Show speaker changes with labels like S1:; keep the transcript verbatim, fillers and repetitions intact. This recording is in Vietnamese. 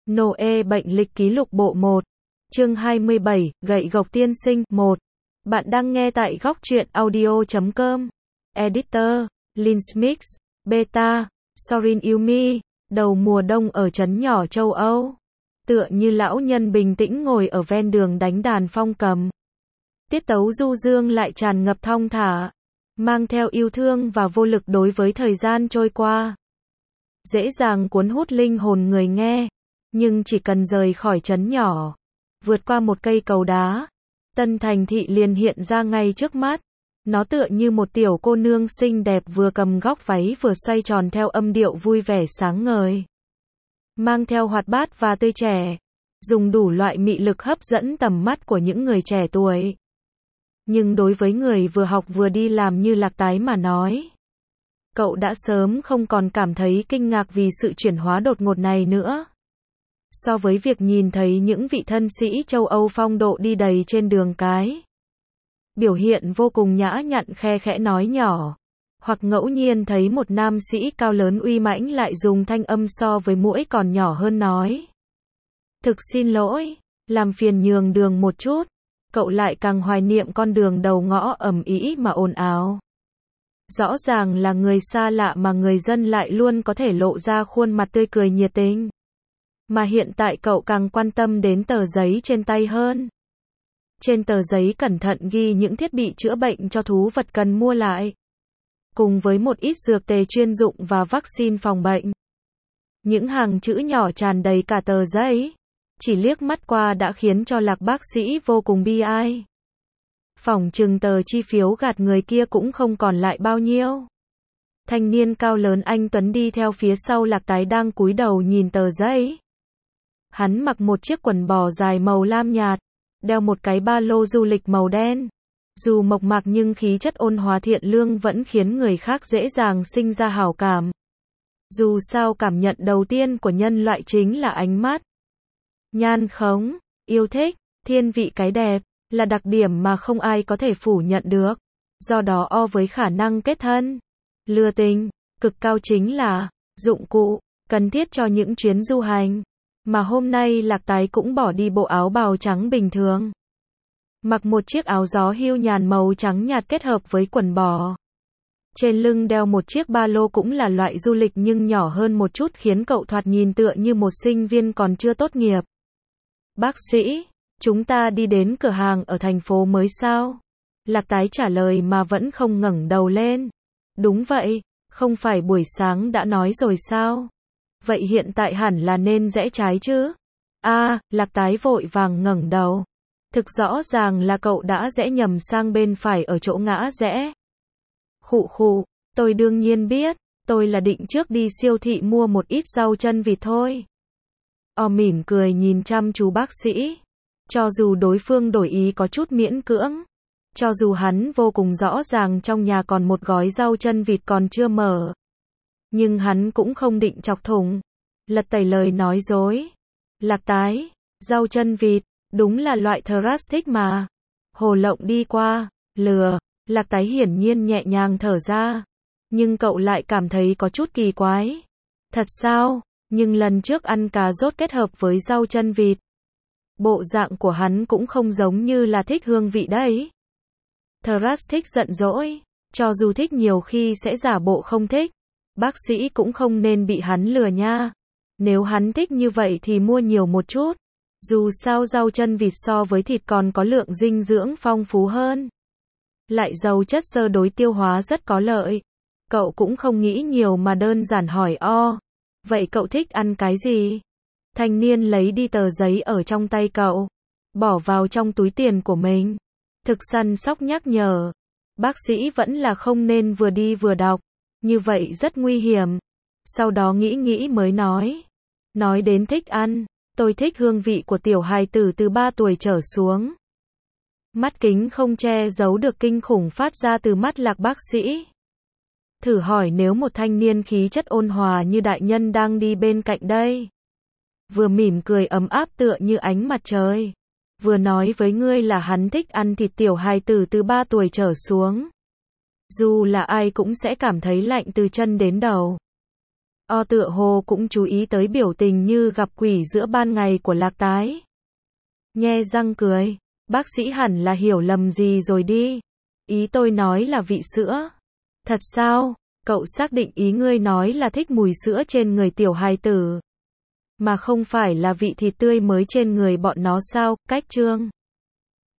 S1: Noe bệnh lịch ký lục bộ một. Chương hai mươi bảy, gậy gộc tiên sinh. một. Bạn đang nghe tại góc truyện audio chấm com. Editor, Linsmix, Beta, Sorin Yumi. Đầu mùa đông ở trấn nhỏ châu Âu. Tựa như lão nhân bình tĩnh ngồi ở ven đường đánh đàn phong cầm. Tiết tấu du dương lại tràn ngập thong thả, mang theo yêu thương và vô lực đối với thời gian trôi qua. Dễ dàng cuốn hút linh hồn người nghe. Nhưng chỉ cần rời khỏi trấn nhỏ, vượt qua một cây cầu đá, tân thành thị liền hiện ra ngay trước mắt. Nó tựa như một tiểu cô nương xinh đẹp vừa cầm góc váy vừa xoay tròn theo âm điệu vui vẻ sáng ngời. Mang theo hoạt bát và tươi trẻ, dùng đủ loại mị lực hấp dẫn tầm mắt của những người trẻ tuổi. Nhưng đối với người vừa học vừa đi làm như Lạc Tái mà nói, cậu đã sớm không còn cảm thấy kinh ngạc vì sự chuyển hóa đột ngột này nữa. So với việc nhìn thấy những vị thân sĩ châu Âu phong độ đi đầy trên đường cái, biểu hiện vô cùng nhã nhặn khe khẽ nói nhỏ, hoặc ngẫu nhiên thấy một nam sĩ cao lớn uy mãnh lại dùng thanh âm so với muỗi còn nhỏ hơn nói: "Thực xin lỗi, làm phiền nhường đường một chút", cậu lại càng hoài niệm con đường đầu ngõ ầm ĩ mà ồn ào. Rõ ràng là người xa lạ mà người dân lại luôn có thể lộ ra khuôn mặt tươi cười nhiệt tình. Mà hiện tại cậu càng quan tâm đến tờ giấy trên tay hơn. Trên tờ giấy cẩn thận ghi những thiết bị chữa bệnh cho thú vật cần mua lại, cùng với một ít dược tề chuyên dụng và vaccine phòng bệnh. Những hàng chữ nhỏ tràn đầy cả tờ giấy, chỉ liếc mắt qua đã khiến cho Lạc bác sĩ vô cùng bi ai. Phỏng chừng tờ chi phiếu gạt người kia cũng không còn lại bao nhiêu. Thanh niên cao lớn anh tuấn đi theo phía sau Lạc Tái đang cúi đầu nhìn tờ giấy. Hắn mặc một chiếc quần bò dài màu lam nhạt, đeo một cái ba lô du lịch màu đen. Dù mộc mạc nhưng khí chất ôn hòa thiện lương vẫn khiến người khác dễ dàng sinh ra hảo cảm. Dù sao cảm nhận đầu tiên của nhân loại chính là ánh mắt. Nhan khống, yêu thích, thiên vị cái đẹp, là đặc điểm mà không ai có thể phủ nhận được. Do đó o với khả năng kết thân, lừa tình, cực cao chính là dụng cụ cần thiết cho những chuyến du hành. Mà hôm nay Lạc Tái cũng bỏ đi bộ áo bào trắng bình thường, mặc một chiếc áo gió hưu nhàn màu trắng nhạt kết hợp với quần bò. Trên lưng đeo một chiếc ba lô cũng là loại du lịch nhưng nhỏ hơn một chút khiến cậu thoạt nhìn tựa như một sinh viên còn chưa tốt nghiệp. "Bác sĩ, chúng ta đi đến cửa hàng ở thành phố mới sao?" Lạc Tái trả lời mà vẫn không ngẩng đầu lên. "Đúng vậy, không phải buổi sáng đã nói rồi sao? Vậy hiện tại hẳn là nên rẽ trái chứ?" A, à, Lạc Tái vội vàng ngẩng đầu. Thực rõ ràng là cậu đã rẽ nhầm sang bên phải ở chỗ ngã rẽ. "Khụ khụ, tôi đương nhiên biết, tôi là định trước đi siêu thị mua một ít rau chân vịt thôi." O mỉm cười nhìn chăm chú bác sĩ. Cho dù đối phương đổi ý có chút miễn cưỡng, cho dù hắn vô cùng rõ ràng trong nhà còn một gói rau chân vịt còn chưa mở, nhưng hắn cũng không định chọc thủng, lật tẩy lời nói dối. "Lạc Tái, rau chân vịt, đúng là loại Thrustic mà." Hồ Lộng đi qua, lừa. Lạc Tái hiển nhiên nhẹ nhàng thở ra. Nhưng cậu lại cảm thấy có chút kỳ quái. "Thật sao? Nhưng lần trước ăn cà rốt kết hợp với rau chân vịt, bộ dạng của hắn cũng không giống như là thích hương vị đấy." Thrustic giận dỗi. Cho dù thích nhiều khi sẽ giả bộ không thích. Bác sĩ cũng không nên bị hắn lừa nha. Nếu hắn thích như vậy thì mua nhiều một chút. Dù sao rau chân vịt so với thịt còn có lượng dinh dưỡng phong phú hơn, lại giàu chất xơ đối tiêu hóa rất có lợi. Cậu cũng không nghĩ nhiều mà đơn giản hỏi o, "Vậy cậu thích ăn cái gì?" Thanh niên lấy đi tờ giấy ở trong tay cậu, bỏ vào trong túi tiền của mình. Thực săn sóc nhắc nhở, bác sĩ vẫn là không nên vừa đi vừa đọc, như vậy rất nguy hiểm. Sau đó nghĩ nghĩ mới nói, "Nói đến thích ăn, tôi thích hương vị của tiểu hài tử từ ba tuổi trở xuống." Mắt kính không che giấu được kinh khủng phát ra từ mắt Lạc bác sĩ. Thử hỏi nếu một thanh niên khí chất ôn hòa như đại nhân đang đi bên cạnh đây, vừa mỉm cười ấm áp tựa như ánh mặt trời, vừa nói với ngươi là hắn thích ăn thịt tiểu hài tử từ ba tuổi trở xuống, dù là ai cũng sẽ cảm thấy lạnh từ chân đến đầu. O tựa hồ cũng chú ý tới biểu tình như gặp quỷ giữa ban ngày của Lạc Tái. Nhe răng cười. Bác sĩ hẳn là hiểu lầm gì rồi đi. Ý tôi nói là vị sữa. Thật sao? Cậu xác định ý ngươi nói là thích mùi sữa trên người tiểu hài tử, mà không phải là vị thịt tươi mới trên người bọn nó sao? Cách chương